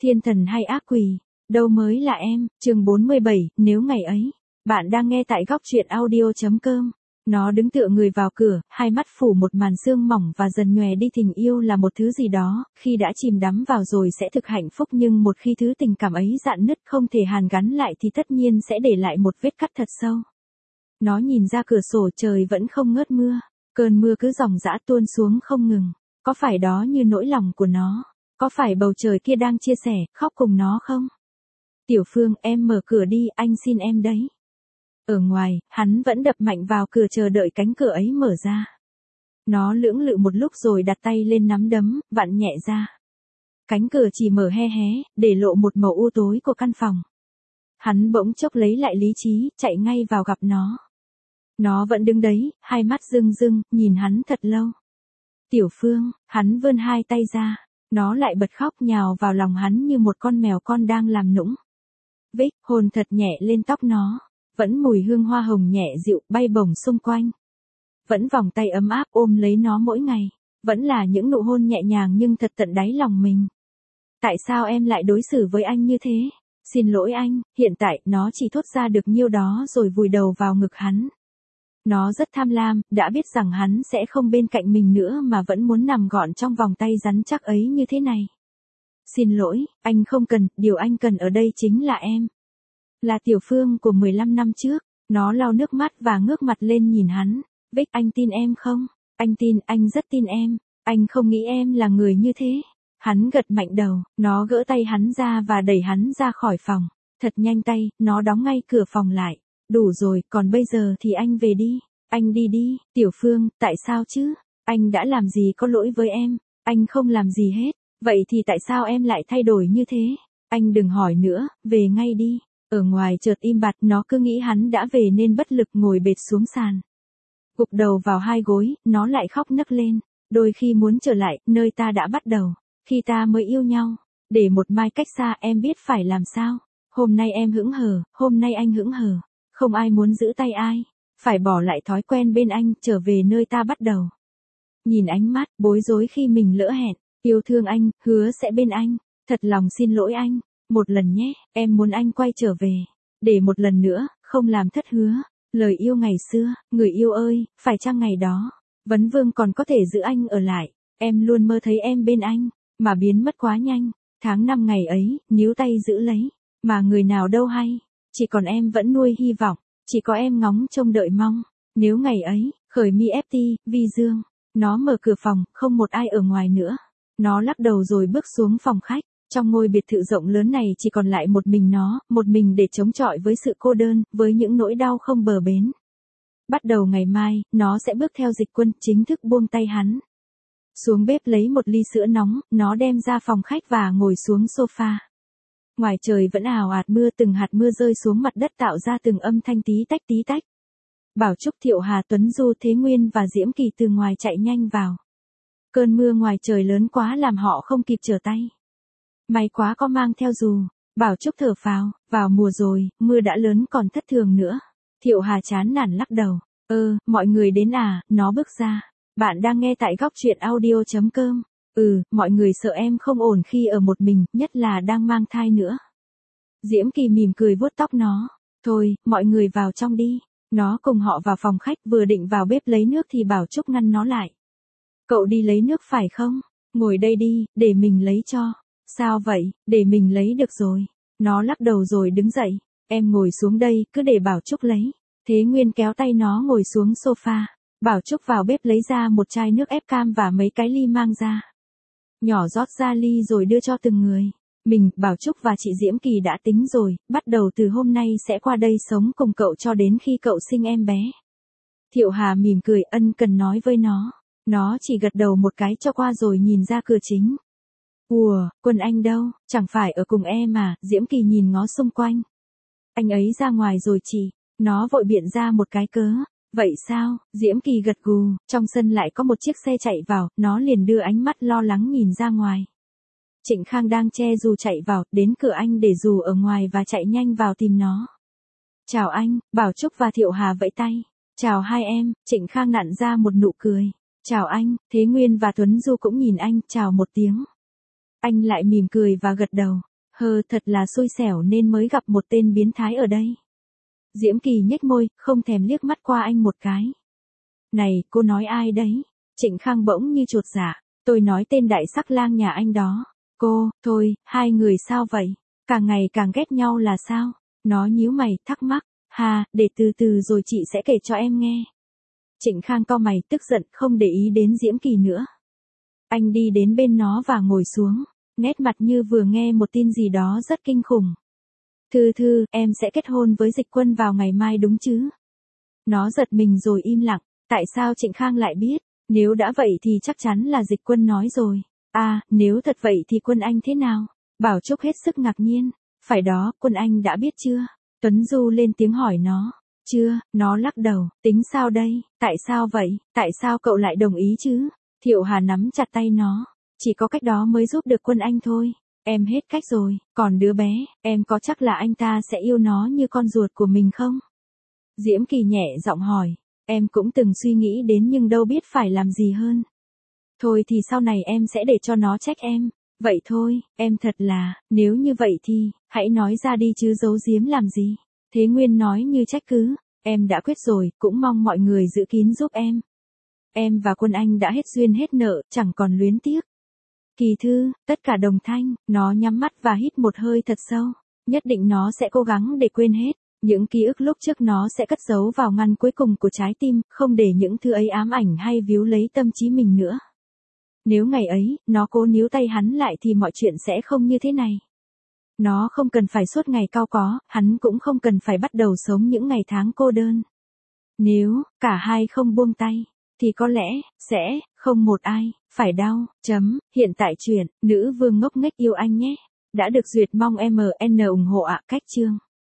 Thiên thần hay ác quỷ, đâu mới là em, chương 47, nếu ngày ấy. Bạn đang nghe tại góc truyện audio.com. Nó đứng tựa người vào cửa, hai mắt phủ một màn sương mỏng và dần nhòe đi. Tình yêu là một thứ gì đó, khi đã chìm đắm vào rồi sẽ thực hạnh phúc, nhưng một khi thứ tình cảm ấy rạn nứt không thể hàn gắn lại thì tất nhiên sẽ để lại một vết cắt thật sâu. Nó nhìn ra cửa sổ, trời vẫn không ngớt mưa, cơn mưa cứ ròng rã tuôn xuống không ngừng. Có phải đó như nỗi lòng của nó? Có phải bầu trời kia đang chia sẻ, khóc cùng nó không? Tiểu Phương, em mở cửa đi, anh xin em đấy. Ở ngoài, hắn vẫn đập mạnh vào cửa chờ đợi cánh cửa ấy mở ra. Nó lưỡng lự một lúc rồi đặt tay lên nắm đấm, vặn nhẹ ra. Cánh cửa chỉ mở hé hé, để lộ một màu u tối của căn phòng. Hắn bỗng chốc lấy lại lý trí, chạy ngay vào gặp nó. Nó vẫn đứng đấy, hai mắt rưng rưng, nhìn hắn thật lâu. Tiểu Phương, hắn vươn hai tay ra. Nó lại bật khóc, nhào vào lòng hắn như một con mèo con đang làm nũng. Vích, hôn thật nhẹ lên tóc nó. Vẫn mùi hương hoa hồng nhẹ dịu bay bổng xung quanh. Vẫn vòng tay ấm áp ôm lấy nó mỗi ngày. Vẫn là những nụ hôn nhẹ nhàng nhưng thật tận đáy lòng mình. Tại sao em lại đối xử với anh như thế? Xin lỗi anh. Hiện tại nó chỉ thốt ra được nhiêu đó rồi vùi đầu vào ngực hắn. Nó rất tham lam, đã biết rằng hắn sẽ không bên cạnh mình nữa mà vẫn muốn nằm gọn trong vòng tay rắn chắc ấy như thế này. Xin lỗi, anh không cần, điều anh cần ở đây chính là em. Là Tiểu Phương của 15 năm trước. Nó lau nước mắt và ngước mặt lên nhìn hắn. Vích, anh tin em không? Anh tin, anh rất tin em. Anh không nghĩ em là người như thế. Hắn gật mạnh đầu, nó gỡ tay hắn ra và đẩy hắn ra khỏi phòng. Thật nhanh tay, nó đóng ngay cửa phòng lại. Đủ rồi, còn bây giờ thì anh về đi. Anh đi đi, Tiểu Phương, tại sao chứ? Anh đã làm gì có lỗi với em? Anh không làm gì hết. Vậy thì tại sao em lại thay đổi như thế? Anh đừng hỏi nữa, về ngay đi. Ở ngoài chợt im bặt, nó cứ nghĩ hắn đã về nên bất lực ngồi bệt xuống sàn. Gục đầu vào hai gối, nó lại khóc nấc lên. Đôi khi muốn trở lại, nơi ta đã bắt đầu. Khi ta mới yêu nhau. Để một mai cách xa, em biết phải làm sao? Hôm nay em hững hờ, hôm nay anh hững hờ. Không ai muốn giữ tay ai. Phải bỏ lại thói quen bên anh, trở về nơi ta bắt đầu. Nhìn ánh mắt, bối rối khi mình lỡ hẹn. Yêu thương anh, hứa sẽ bên anh. Thật lòng xin lỗi anh. Một lần nhé, em muốn anh quay trở về. Để một lần nữa, không làm thất hứa. Lời yêu ngày xưa, người yêu ơi, phải chăng ngày đó, Vấn Vương còn có thể giữ anh ở lại. Em luôn mơ thấy em bên anh, mà biến mất quá nhanh. Tháng năm ngày ấy, níu tay giữ lấy. Mà người nào đâu hay. Chỉ còn em vẫn nuôi hy vọng. Chỉ có em ngóng trông đợi mong. Nếu ngày ấy, khởi mi FT, Vi Dương. Nó mở cửa phòng, không một ai ở ngoài nữa. Nó lắc đầu rồi bước xuống phòng khách. Trong ngôi biệt thự rộng lớn này chỉ còn lại một mình nó, một mình để chống chọi với sự cô đơn, với những nỗi đau không bờ bến. Bắt đầu ngày mai, nó sẽ bước theo Dịch Quân, chính thức buông tay hắn. Xuống bếp lấy một ly sữa nóng, nó đem ra phòng khách và ngồi xuống sofa. Ngoài trời vẫn ào ạt mưa, từng hạt mưa rơi xuống mặt đất tạo ra từng âm thanh tí tách tí tách. Bảo Trúc, Thiệu Hà, Tuấn Du, Thế Nguyên và Diễm Kỳ từ ngoài chạy nhanh vào. Cơn mưa ngoài trời lớn quá làm họ không kịp trở tay. May quá có mang theo dù. Bảo Trúc thở phào, vào mùa rồi, mưa đã lớn còn thất thường nữa. Thiệu Hà chán nản lắc đầu. Mọi người đến à? Nó bước ra. Bạn đang nghe tại góc truyện audio.com. Mọi người sợ em không ổn khi ở một mình, nhất là đang mang thai nữa. Diễm Kỳ mỉm cười vuốt tóc nó. Thôi, mọi người vào trong đi. Nó cùng họ vào phòng khách, vừa định vào bếp lấy nước thì Bảo Trúc ngăn nó lại. Cậu đi lấy nước phải không? Ngồi đây đi, để mình lấy cho. Sao vậy, để mình lấy được rồi. Nó lắc đầu rồi đứng dậy. Em ngồi xuống đây, cứ để Bảo Trúc lấy. Thế Nguyên kéo tay nó ngồi xuống sofa. Bảo Trúc vào bếp lấy ra một chai nước ép cam và mấy cái ly mang ra. Nhỏ rót ra ly rồi đưa cho từng người. Mình, Bảo Trúc và chị Diễm Kỳ đã tính rồi, bắt đầu từ hôm nay sẽ qua đây sống cùng cậu cho đến khi cậu sinh em bé. Thiệu Hà mỉm cười ân cần nói với nó. Nó chỉ gật đầu một cái cho qua rồi nhìn ra cửa chính. Ủa, Quân anh đâu, chẳng phải ở cùng em mà, Diễm Kỳ nhìn ngó xung quanh. Anh ấy ra ngoài rồi chị, nó vội biện ra một cái cớ. Vậy sao, Diễm Kỳ gật gù, trong sân lại có một chiếc xe chạy vào, nó liền đưa ánh mắt lo lắng nhìn ra ngoài. Trịnh Khang đang che dù chạy vào, đến cửa anh để dù ở ngoài và chạy nhanh vào tìm nó. Chào anh, Bảo Trúc và Thiệu Hà vẫy tay. Chào hai em, Trịnh Khang nặn ra một nụ cười. Chào anh, Thế Nguyên và Tuấn Du cũng nhìn anh, chào một tiếng. Anh lại mỉm cười và gật đầu. Thật là xui xẻo nên mới gặp một tên biến thái ở đây. Diễm Kỳ nhếch môi, không thèm liếc mắt qua anh một cái. Này, cô nói ai đấy? Trịnh Khang bỗng như chột dạ. Tôi nói tên đại sắc lang nhà anh đó. Cô, thôi, hai người sao vậy? Càng ngày càng ghét nhau là sao? Nó nhíu mày, thắc mắc. Để từ từ rồi chị sẽ kể cho em nghe. Trịnh Khang cau mày tức giận không để ý đến Diễm Kỳ nữa. Anh đi đến bên nó và ngồi xuống, nét mặt như vừa nghe một tin gì đó rất kinh khủng. Thư, em sẽ kết hôn với Dịch Quân vào ngày mai đúng chứ? Nó giật mình rồi im lặng, tại sao Trịnh Khang lại biết? Nếu đã vậy thì chắc chắn là Dịch Quân nói rồi. Nếu thật vậy thì Quân Anh thế nào? Bảo Trúc hết sức ngạc nhiên. Phải đó, Quân Anh đã biết chưa? Tuấn Du lên tiếng hỏi nó. Chưa, nó lắc đầu, tính sao đây? Tại sao vậy? Tại sao cậu lại đồng ý chứ? Thiệu Hà nắm chặt tay nó. Chỉ có cách đó mới giúp được Quân Anh thôi. Em hết cách rồi, còn đứa bé, em có chắc là anh ta sẽ yêu nó như con ruột của mình không? Diễm Kỳ nhẹ giọng hỏi. Em cũng từng suy nghĩ đến nhưng đâu biết phải làm gì hơn. Thôi thì sau này em sẽ để cho nó trách em. Vậy thôi, em thật là, nếu như vậy thì, hãy nói ra đi chứ giấu giếm làm gì. Thế Nguyên nói như trách cứ. Em đã quyết rồi, cũng mong mọi người giữ kín giúp em. Em và Quân Anh đã hết duyên hết nợ, chẳng còn luyến tiếc. Kỳ Thư, tất cả đồng thanh, nó nhắm mắt và hít một hơi thật sâu. Nhất định nó sẽ cố gắng để quên hết. Những ký ức lúc trước nó sẽ cất giấu vào ngăn cuối cùng của trái tim, không để những thứ ấy ám ảnh hay víu lấy tâm trí mình nữa. Nếu ngày ấy, nó cố níu tay hắn lại thì mọi chuyện sẽ không như thế này. Nó không cần phải suốt ngày cau có, hắn cũng không cần phải bắt đầu sống những ngày tháng cô đơn. Nếu, cả hai không buông tay, thì có lẽ, sẽ, không một ai, phải đau. Hiện tại truyện, nữ vương ngốc nghếch yêu anh nhé. Đã được duyệt mong MN ủng hộ ạ. Cách chương.